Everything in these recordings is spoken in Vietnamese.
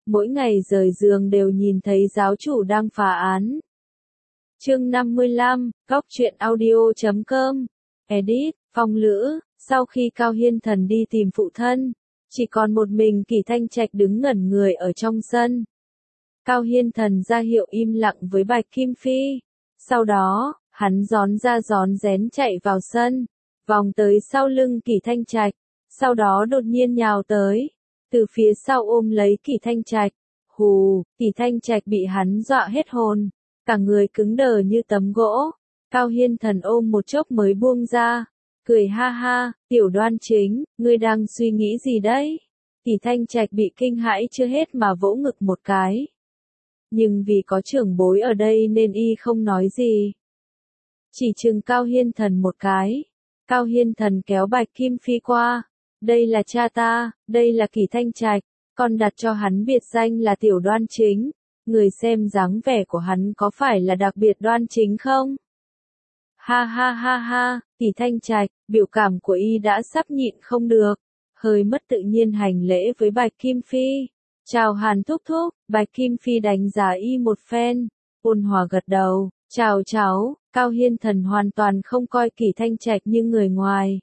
mỗi ngày rời giường đều nhìn thấy giáo chủ đang phá án. Chương 55, Góc truyện audio.com. Edit, Phong Lữ. Sau khi Cao Hiên Thần đi tìm phụ thân, chỉ còn một mình Kỷ Thanh Trạch đứng ngẩn người ở trong sân. Cao Hiên Thần ra hiệu im lặng với Bạch Kim Phi. Sau đó, hắn rón ra rón rén chạy vào sân, vòng tới sau lưng Kỷ Thanh Trạch, sau đó đột nhiên nhào tới, từ phía sau ôm lấy Kỷ Thanh Trạch. Hù, Kỷ Thanh Trạch bị hắn dọa hết hồn, cả người cứng đờ như tấm gỗ. Cao Hiên Thần ôm một chốc mới buông ra, cười ha ha, Tiểu Đoan Chính, ngươi đang suy nghĩ gì đấy? Kỷ Thanh Trạch bị kinh hãi chưa hết mà vỗ ngực một cái. Nhưng vì có trưởng bối ở đây nên y không nói gì. Chỉ chừng Cao Hiên Thần một cái. Cao Hiên Thần kéo Bạch Kim Phi qua. Đây là cha ta, đây là Kỷ Thanh Trạch, con đặt cho hắn biệt danh là Tiểu Đoan Chính. Người xem dáng vẻ của hắn có phải là đặc biệt đoan chính không? Ha ha ha ha, Kỷ Thanh Trạch, biểu cảm của y đã sắp nhịn không được, hơi mất tự nhiên hành lễ với Bạch Kim Phi. Chào Hàn thúc thúc. Bạch Kim Phi đánh giá y một phen, ôn hòa gật đầu, chào cháu. Cao Hiên Thần hoàn toàn không coi Kỷ Thanh Trạch như người ngoài.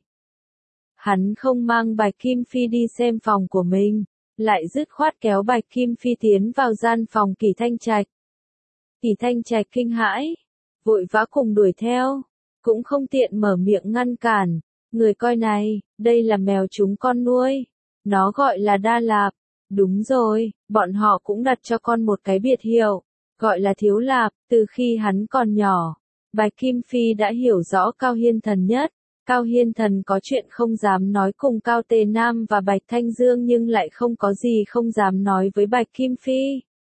Hắn không mang Bạch Kim Phi đi xem phòng của mình, lại dứt khoát kéo Bạch Kim Phi tiến vào gian phòng Kỷ Thanh Trạch. Kỷ Thanh Trạch kinh hãi, vội vã cùng đuổi theo, cũng không tiện mở miệng ngăn cản. Người coi này, đây là mèo chúng con nuôi, nó gọi là Đa Lạp. Đúng rồi, bọn họ cũng đặt cho con một cái biệt hiệu, gọi là Thiếu Lạp. Từ khi hắn còn nhỏ, Bạch Kim Phi đã hiểu rõ Cao Hiên Thần nhất. Cao Hiên Thần có chuyện không dám nói cùng Cao Tề Nam và Bạch Thanh Dương nhưng lại không có gì không dám nói với Bạch Kim Phi.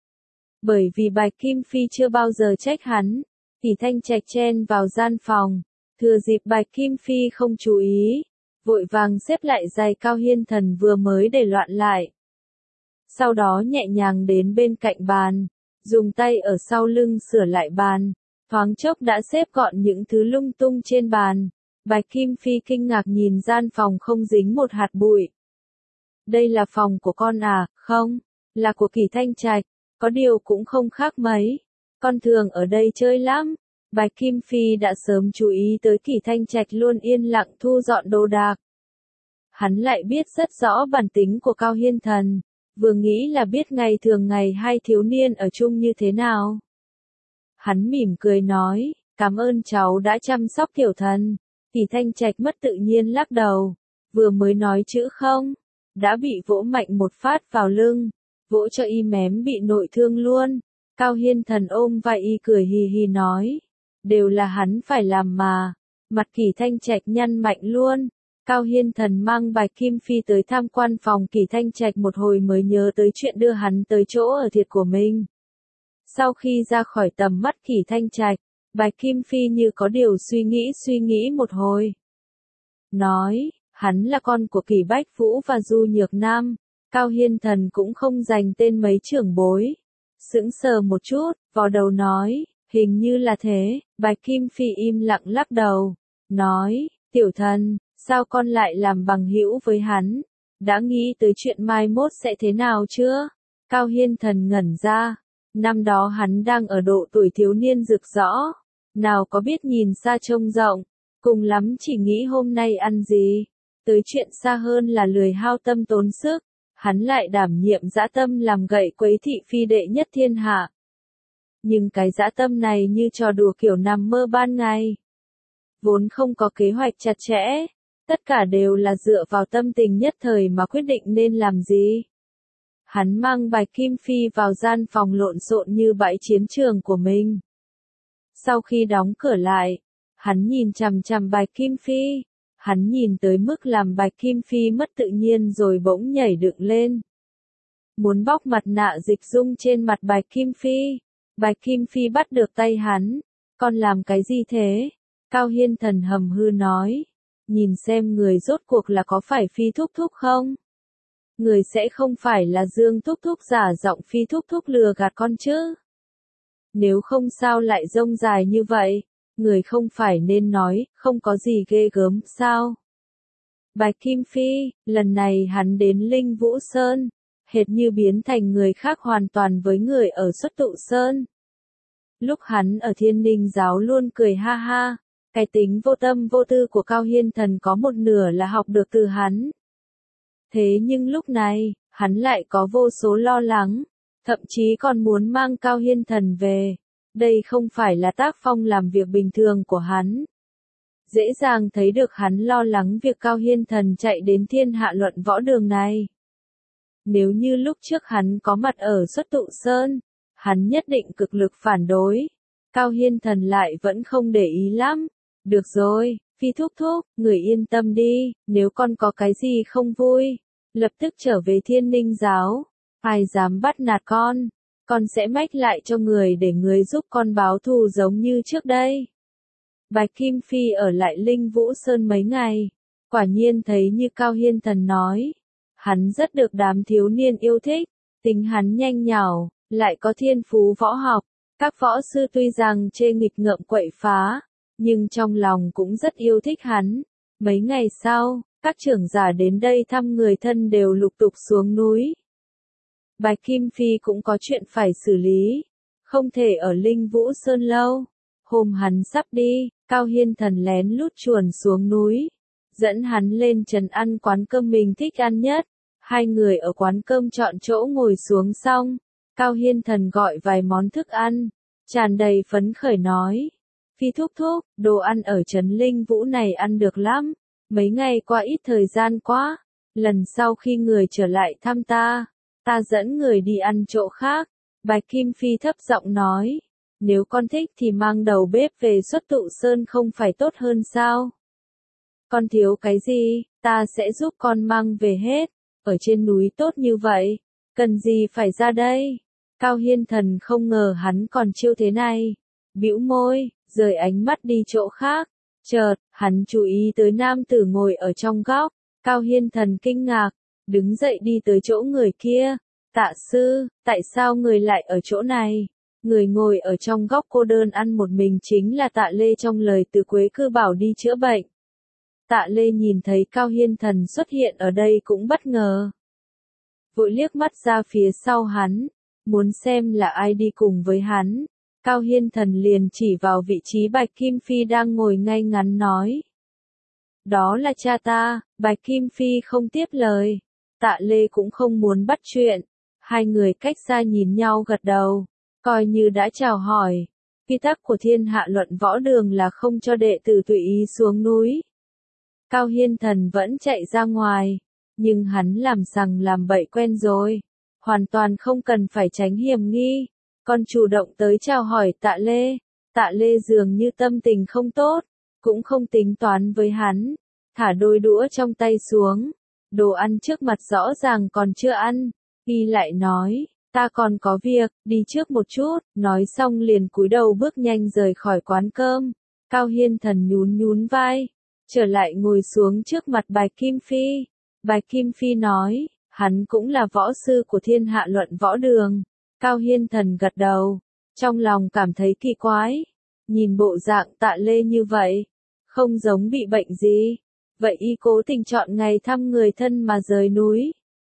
Bởi vì Bạch Kim Phi chưa bao giờ trách hắn. Kỷ Thanh Trạch chen vào gian phòng, thừa dịp Bạch Kim Phi không chú ý, vội vàng xếp lại giày Cao Hiên Thần vừa mới để loạn lại. Sau đó nhẹ nhàng đến bên cạnh bàn, dùng tay ở sau lưng sửa lại bàn, thoáng chốc đã xếp gọn những thứ lung tung trên bàn. Bạch Kim Phi kinh ngạc nhìn gian phòng không dính một hạt bụi. Đây là phòng của con à? Không, là của Kỷ Thanh Trạch, có điều cũng không khác mấy. Con thường ở đây chơi lắm. Bạch Kim Phi đã sớm chú ý tới Kỷ Thanh Trạch luôn yên lặng thu dọn đồ đạc. Hắn lại biết rất rõ bản tính của Cao Hiên Thần, vừa nghĩ là biết ngày thường ngày hai thiếu niên ở chung như thế nào. Hắn mỉm cười nói, cảm ơn cháu đã chăm sóc tiểu thần. Kỷ Thanh Trạch mất tự nhiên lắc đầu, vừa mới nói chữ không, đã bị vỗ mạnh một phát vào lưng, vỗ cho y mém bị nội thương luôn. Cao Hiên Thần ôm vai y cười hì hì nói, đều là hắn phải làm mà. Mặt Kỷ Thanh Trạch nhăn mạnh luôn. Cao Hiên Thần mang Bạch Kim Phi tới tham quan phòng Kỷ Thanh Trạch một hồi mới nhớ tới chuyện đưa hắn tới chỗ ở thiệt của mình. Sau khi ra khỏi tầm mắt Kỷ Thanh Trạch, Bạch Kim Phi như có điều suy nghĩ một hồi. Nói, hắn là con của Kỷ Bách Vũ và Du Nhược Nam. Cao Hiên Thần cũng không dành tên mấy trưởng bối. Sững sờ một chút, vò đầu nói, hình như là thế. Bạch Kim Phi im lặng lắc đầu, nói, tiểu thần, sao con lại làm bằng hữu với hắn? Đã nghĩ tới chuyện mai mốt sẽ thế nào chưa? Cao Hiên Thần ngẩn ra. Năm đó hắn đang ở độ tuổi thiếu niên rực rỡ, nào có biết nhìn xa trông rộng, cùng lắm chỉ nghĩ hôm nay ăn gì. Tới chuyện xa hơn là lười hao tâm tốn sức, hắn lại đảm nhiệm dã tâm làm gậy quấy thị phi đệ nhất thiên hạ. Nhưng cái dã tâm này như trò đùa kiểu nằm mơ ban ngày. Vốn không có kế hoạch chặt chẽ, tất cả đều là dựa vào tâm tình nhất thời mà quyết định nên làm gì. Hắn mang Bạch Kim Phi vào gian phòng lộn xộn như bãi chiến trường của mình. Sau khi đóng cửa lại, hắn nhìn chằm chằm Bạch Kim Phi. Hắn nhìn tới mức làm Bạch Kim Phi mất tự nhiên rồi bỗng nhảy dựng lên. Muốn bóc mặt nạ dịch dung trên mặt Bạch Kim Phi. Bạch Kim Phi bắt được tay hắn. Con làm cái gì thế? Cao Hiên Thần hầm hư nói. Nhìn xem người rốt cuộc là có phải Phi thúc thúc không? Người sẽ không phải là Dương thúc thúc giả giọng Phi thúc thúc lừa gạt con chứ? Nếu không sao lại rông dài như vậy? Người không phải nên nói, không có gì ghê gớm, sao? Bạch Kim Phi, lần này hắn đến Linh Vũ Sơn, hệt như biến thành người khác hoàn toàn với người ở Xuất Tụ Sơn. Lúc hắn ở Thiên Ninh giáo luôn cười ha ha, cái tính vô tâm vô tư của Cao Hiên Thần có một nửa là học được từ hắn. Thế nhưng lúc này, hắn lại có vô số lo lắng, thậm chí còn muốn mang Cao Hiên Thần về. Đây không phải là tác phong làm việc bình thường của hắn. Dễ dàng thấy được hắn lo lắng việc Cao Hiên Thần chạy đến Thiên Hạ Luận Võ Đường này. Nếu như lúc trước hắn có mặt ở Xuất Tụ Sơn, hắn nhất định cực lực phản đối. Cao Hiên Thần lại vẫn không để ý lắm. Được rồi, Phi thúc thúc, người yên tâm đi, nếu con có cái gì không vui, lập tức trở về Thiên Ninh giáo. Ai dám bắt nạt con sẽ mách lại cho người để người giúp con báo thù giống như trước đây. Bạch Kim Phi ở lại Linh Vũ Sơn mấy ngày, quả nhiên thấy như Cao Hiên Thần nói. Hắn rất được đám thiếu niên yêu thích, tính hắn nhanh nhảu, lại có thiên phú võ học. Các võ sư tuy rằng chê nghịch ngợm quậy phá, nhưng trong lòng cũng rất yêu thích hắn. Mấy ngày sau, các trưởng giả đến đây thăm người thân đều lục tục xuống núi. Bạch Kim Phi cũng có chuyện phải xử lý, không thể ở Linh Vũ Sơn lâu. Hôm hắn sắp đi, Cao Hiên Thần lén lút chuồn xuống núi, dẫn hắn lên trấn ăn quán cơm mình thích ăn nhất. Hai người ở quán cơm chọn chỗ ngồi xuống xong, Cao Hiên Thần gọi vài món thức ăn, tràn đầy phấn khởi nói. Phi thúc thúc, đồ ăn ở trấn Linh Vũ này ăn được lắm, mấy ngày qua ít thời gian quá, lần sau khi người trở lại thăm ta dẫn người đi ăn chỗ khác. Bạch Kim Phi thấp giọng nói, nếu con thích thì mang đầu bếp về Xuất Tụ Sơn không phải tốt hơn sao? Con thiếu cái gì, ta sẽ giúp con mang về hết, ở trên núi tốt như vậy, cần gì phải ra đây? Cao Hiên Thần không ngờ hắn còn chiêu thế này, bĩu môi, rời ánh mắt đi chỗ khác. Chợt, hắn chú ý tới nam tử ngồi ở trong góc. Cao Hiên Thần kinh ngạc, đứng dậy đi tới chỗ người kia. Tạ sư, tại sao người lại ở chỗ này? Người ngồi ở trong góc cô đơn ăn một mình chính là Tạ Lê trong lời từ Quế Cư bảo đi chữa bệnh. Tạ Lê nhìn thấy Cao Hiên Thần xuất hiện ở đây cũng bất ngờ. Vội liếc mắt ra phía sau hắn, muốn xem là ai đi cùng với hắn. Cao Hiên Thần liền chỉ vào vị trí Bạch Kim Phi đang ngồi ngay ngắn nói. Đó là cha ta. Bạch Kim Phi không tiếp lời. Tạ Lê cũng không muốn bắt chuyện. Hai người cách xa nhìn nhau gật đầu, coi như đã chào hỏi. Quy tắc của Thiên Hạ Luận Võ Đường là không cho đệ tử tùy ý xuống núi. Cao Hiên Thần vẫn chạy ra ngoài, nhưng hắn làm sằng làm bậy quen rồi, hoàn toàn không cần phải tránh hiểm nghi. Còn chủ động tới chào hỏi Tạ Lê. Tạ Lê dường như tâm tình không tốt, cũng không tính toán với hắn, thả đôi đũa trong tay xuống. Đồ ăn trước mặt rõ ràng còn chưa ăn, y lại nói, ta còn có việc, đi trước một chút, nói xong liền cúi đầu bước nhanh rời khỏi quán cơm. Cao Hiên Thần nhún nhún vai, trở lại ngồi xuống trước mặt Bạch Kim Phi. Bạch Kim Phi nói, hắn cũng là võ sư của Thiên Hạ Luận Võ Đường. Cao Hiên Thần gật đầu, trong lòng cảm thấy kỳ quái, nhìn bộ dạng Tạ Lê như vậy, không giống bị bệnh gì, vậy y cố tình chọn ngày thăm người thân mà rời núi.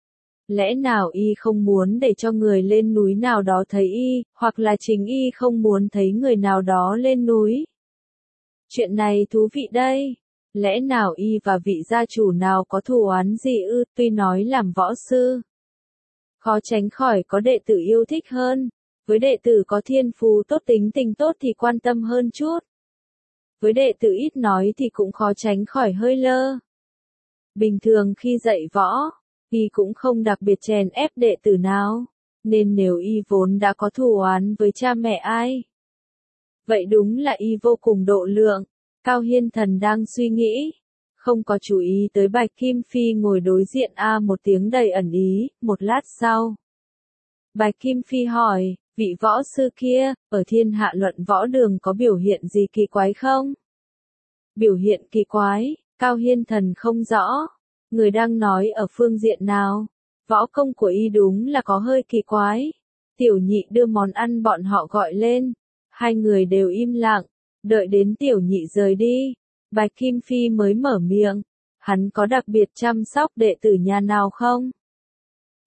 Lẽ nào y không muốn để cho người lên núi nào đó thấy y, hoặc là chính y không muốn thấy người nào đó lên núi? Chuyện này thú vị đây. Lẽ nào y và vị gia chủ nào có thù oán gì ư? Tuy nói làm võ sư, khó tránh khỏi có đệ tử yêu thích hơn. Với đệ tử có thiên phú tốt tính tình tốt thì quan tâm hơn chút. Với đệ tử ít nói thì cũng khó tránh khỏi hơi lơ. Bình thường khi dạy võ, y cũng không đặc biệt chèn ép đệ tử nào, nên nếu y vốn đã có thù oán với cha mẹ ai, vậy đúng là y vô cùng độ lượng. Cao Hiên Thần đang suy nghĩ, không có chú ý tới Bạch Kim Phi ngồi đối diện một tiếng đầy ẩn ý. Một lát sau, Bạch Kim Phi hỏi, vị võ sư kia, ở Thiên Hạ Luận Võ Đường có biểu hiện gì kỳ quái không? Biểu hiện kỳ quái, Cao Hiên Thần không rõ. Người đang nói ở phương diện nào? Võ công của y đúng là có hơi kỳ quái. Tiểu nhị đưa món ăn bọn họ gọi lên. Hai người đều im lặng, đợi đến tiểu nhị rời đi. Bạch Kim Phi mới mở miệng. Hắn có đặc biệt chăm sóc đệ tử nhà nào không?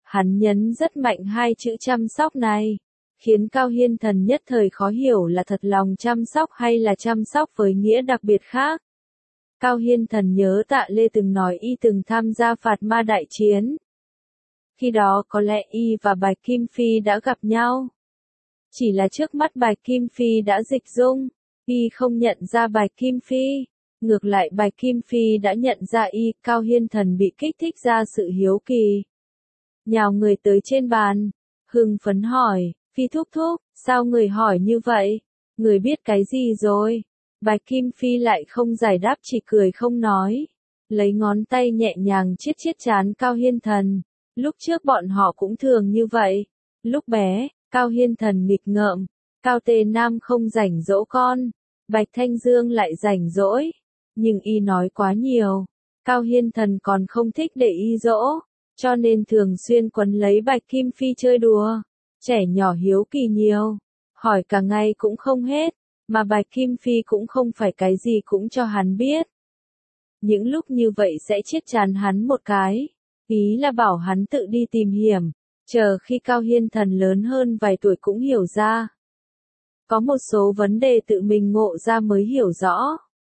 Hắn nhấn rất mạnh hai chữ chăm sóc này, khiến Cao Hiên Thần nhất thời khó hiểu là thật lòng chăm sóc hay là chăm sóc với nghĩa đặc biệt khác. Cao Hiên Thần nhớ Tạ Lê từng nói y từng tham gia Phạt Ma đại chiến. Khi đó có lẽ y và Bạch Kim Phi đã gặp nhau. Chỉ là trước mắt Bạch Kim Phi đã dịch dung, y không nhận ra Bạch Kim Phi. Ngược lại Bạch Kim Phi đã nhận ra y, Cao Hiên Thần bị kích thích ra sự hiếu kỳ. Nhào người tới trên bàn, hưng phấn hỏi, Phi thúc thúc, sao người hỏi như vậy? Người biết cái gì rồi? Bạch Kim Phi lại không giải đáp chỉ cười không nói. Lấy ngón tay nhẹ nhàng chiết chiết trán Cao Hiên Thần. Lúc trước bọn họ cũng thường như vậy. Lúc bé, Cao Hiên Thần nghịch ngợm. Cao Tề Nam không rảnh dỗ con. Bạch Thanh Dương lại rảnh rỗi. Nhưng y nói quá nhiều. Cao Hiên Thần còn không thích để y dỗ. Cho nên thường xuyên quấn lấy Bạch Kim Phi chơi đùa. Trẻ nhỏ hiếu kỳ nhiều. Hỏi cả ngày cũng không hết. Mà Bạch Kim Phi cũng không phải cái gì cũng cho hắn biết. Những lúc như vậy sẽ chiết chán hắn một cái. Ý là bảo hắn tự đi tìm hiểm. Chờ khi Cao Hiên Thần lớn hơn vài tuổi cũng hiểu ra. Có một số vấn đề tự mình ngộ ra mới hiểu rõ.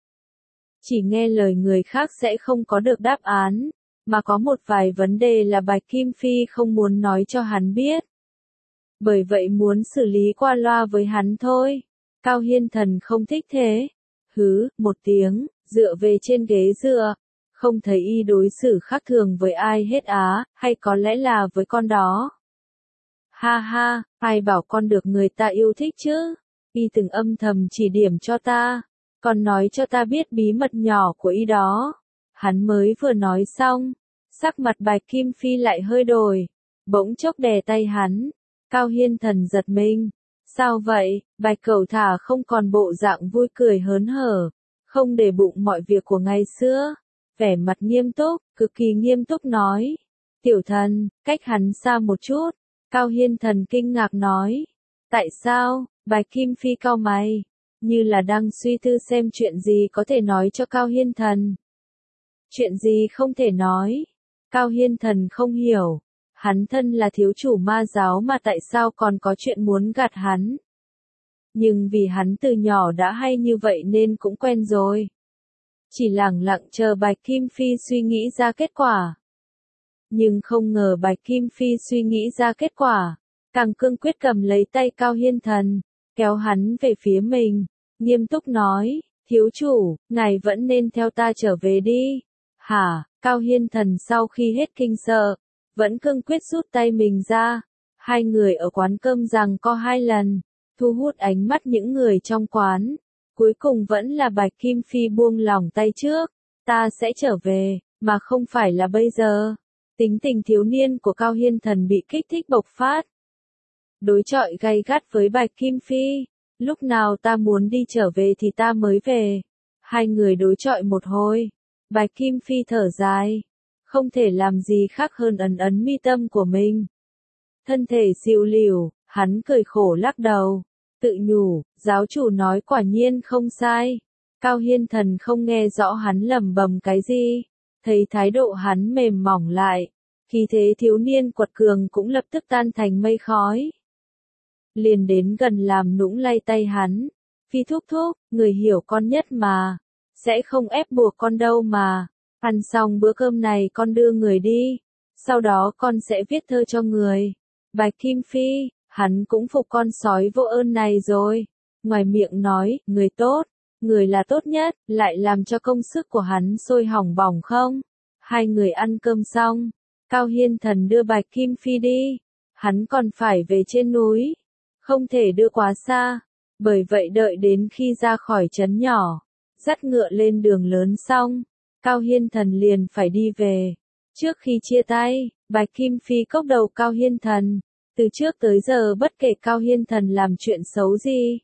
Chỉ nghe lời người khác sẽ không có được đáp án. Mà có một vài vấn đề là Bạch Kim Phi không muốn nói cho hắn biết. Bởi vậy muốn xử lý qua loa với hắn thôi. Cao Hiên Thần không thích thế. Hứ, một tiếng, dựa về trên ghế dựa. Không thấy y đối xử khác thường với ai hết á, hay có lẽ là với con đó. Ha ha, ai bảo con được người ta yêu thích chứ? Y từng âm thầm chỉ điểm cho ta. Còn nói cho ta biết bí mật nhỏ của y đó. Hắn mới vừa nói xong. Sắc mặt Bạch Kim Phi lại hơi đổi. Bỗng chốc đè tay hắn. Cao Hiên Thần giật mình. Sao vậy? Bạch Cẩu Thả không còn bộ dạng vui cười hớn hở. Không để bụng mọi việc của ngày xưa. Vẻ mặt nghiêm túc, cực kỳ nghiêm túc nói. Tiểu thần, cách hắn xa một chút. Cao Hiên Thần kinh ngạc nói. Tại sao? Bạch Kim Phi cau mày. Như là đang suy tư xem chuyện gì có thể nói cho Cao Hiên Thần. Chuyện gì không thể nói? Cao Hiên Thần không hiểu. Hắn thân là thiếu chủ ma giáo mà tại sao còn có chuyện muốn gạt hắn? Nhưng vì hắn từ nhỏ đã hay như vậy nên cũng quen rồi. Chỉ lẳng lặng chờ Bạch Kim Phi suy nghĩ ra kết quả. Nhưng không ngờ Bạch Kim Phi suy nghĩ ra kết quả. Càng cương quyết cầm lấy tay Cao Hiên Thần, kéo hắn về phía mình, nghiêm túc nói, thiếu chủ, ngài vẫn nên theo ta trở về đi. Hả? Cao Hiên Thần sau khi hết kinh sợ, vẫn cương quyết rút tay mình ra. Hai người ở quán cơm giằng co 2 lần, thu hút ánh mắt những người trong quán. Cuối cùng vẫn là Bạch Kim Phi buông lỏng tay trước. Ta sẽ trở về, mà không phải là bây giờ. Tính tình thiếu niên của Cao Hiên Thần bị kích thích bộc phát. Đối chọi gay gắt với Bạch Kim Phi. Lúc nào ta muốn đi trở về thì ta mới về. Hai người đối chọi một hồi. Bạch Kim Phi thở dài. Không thể làm gì khác hơn ấn ấn mi tâm của mình. Thân thể dịu lìu, hắn cười khổ lắc đầu. Tự nhủ, giáo chủ nói quả nhiên không sai. Cao Hiên Thần không nghe rõ hắn lẩm bẩm cái gì. Thấy thái độ hắn mềm mỏng lại. Khi thế thiếu niên quật cường cũng lập tức tan thành mây khói. Liền đến gần làm nũng lay tay hắn. Phi thúc thúc, người hiểu con nhất mà. Sẽ không ép buộc con đâu mà. Ăn xong bữa cơm này con đưa người đi. Sau đó con sẽ viết thơ cho người. Bạch Kim Phi, hắn cũng phục con sói vô ơn này rồi. Ngoài miệng nói, người tốt, người là tốt nhất, lại làm cho công sức của hắn sôi hỏng bỏng không? Hai người ăn cơm xong, Cao Hiên Thần đưa Bạch Kim Phi đi. Hắn còn phải về trên núi. Không thể đưa quá xa. Bởi vậy đợi đến khi ra khỏi trấn nhỏ, dắt ngựa lên đường lớn xong, Cao Hiên Thần liền phải đi về. Trước khi chia tay, Bạch Kim Phi cốc đầu Cao Hiên Thần. Từ trước tới giờ bất kể Cao Hiên Thần làm chuyện xấu gì,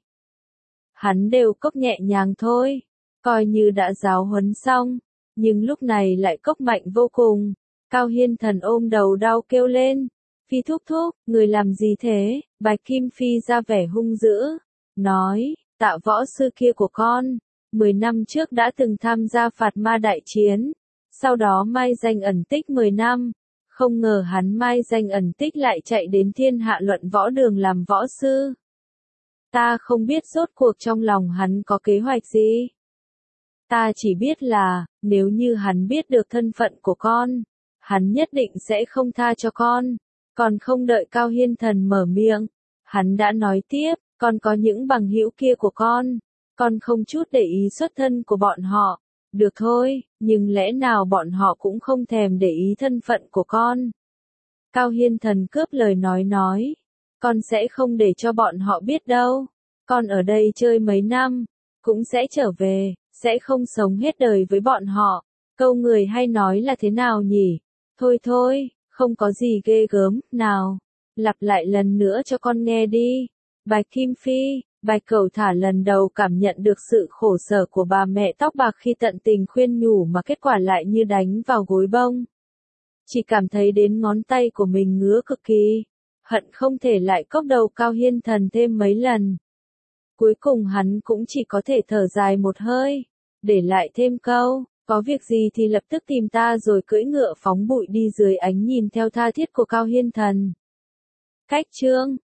hắn đều cốc nhẹ nhàng thôi, coi như đã giáo huấn xong. Nhưng lúc này lại cốc mạnh vô cùng. Cao Hiên Thần ôm đầu đau kêu lên. Phi thúc thúc, người làm gì thế? Bạch Kim Phi ra vẻ hung dữ. Nói, Tạ võ sư kia của con, 10 năm trước đã từng tham gia Phạt Ma đại chiến. Sau đó mai danh ẩn tích 10 năm. Không ngờ hắn mai danh ẩn tích lại chạy đến thiên hạ luận võ đường làm võ sư. Ta không biết rốt cuộc trong lòng hắn có kế hoạch gì. Ta chỉ biết là, nếu như hắn biết được thân phận của con, hắn nhất định sẽ không tha cho con. Còn không đợi Cao Hiên Thần mở miệng, hắn đã nói tiếp, con có những bằng hữu kia của con không chút để ý xuất thân của bọn họ. Được thôi, nhưng lẽ nào bọn họ cũng không thèm để ý thân phận của con. Cao Hiên Thần cướp lời nói, con sẽ không để cho bọn họ biết đâu. Con ở đây chơi mấy năm, cũng sẽ trở về, sẽ không sống hết đời với bọn họ. Câu người hay nói là thế nào nhỉ? Thôi, không có gì ghê gớm, nào. Lặp lại lần nữa cho con nghe đi. Bạch Kim Phi, Bạch Cẩu Thả lần đầu cảm nhận được sự khổ sở của bà mẹ tóc bạc khi tận tình khuyên nhủ mà kết quả lại như đánh vào gối bông. Chỉ cảm thấy đến ngón tay của mình ngứa cực kỳ, hận không thể lại cốc đầu Cao Hiên Thần thêm mấy lần. Cuối cùng hắn cũng chỉ có thể thở dài một hơi, để lại thêm câu, có việc gì thì lập tức tìm ta, rồi cưỡi ngựa phóng bụi đi dưới ánh nhìn theo tha thiết của Cao Hiên Thần. Cách chương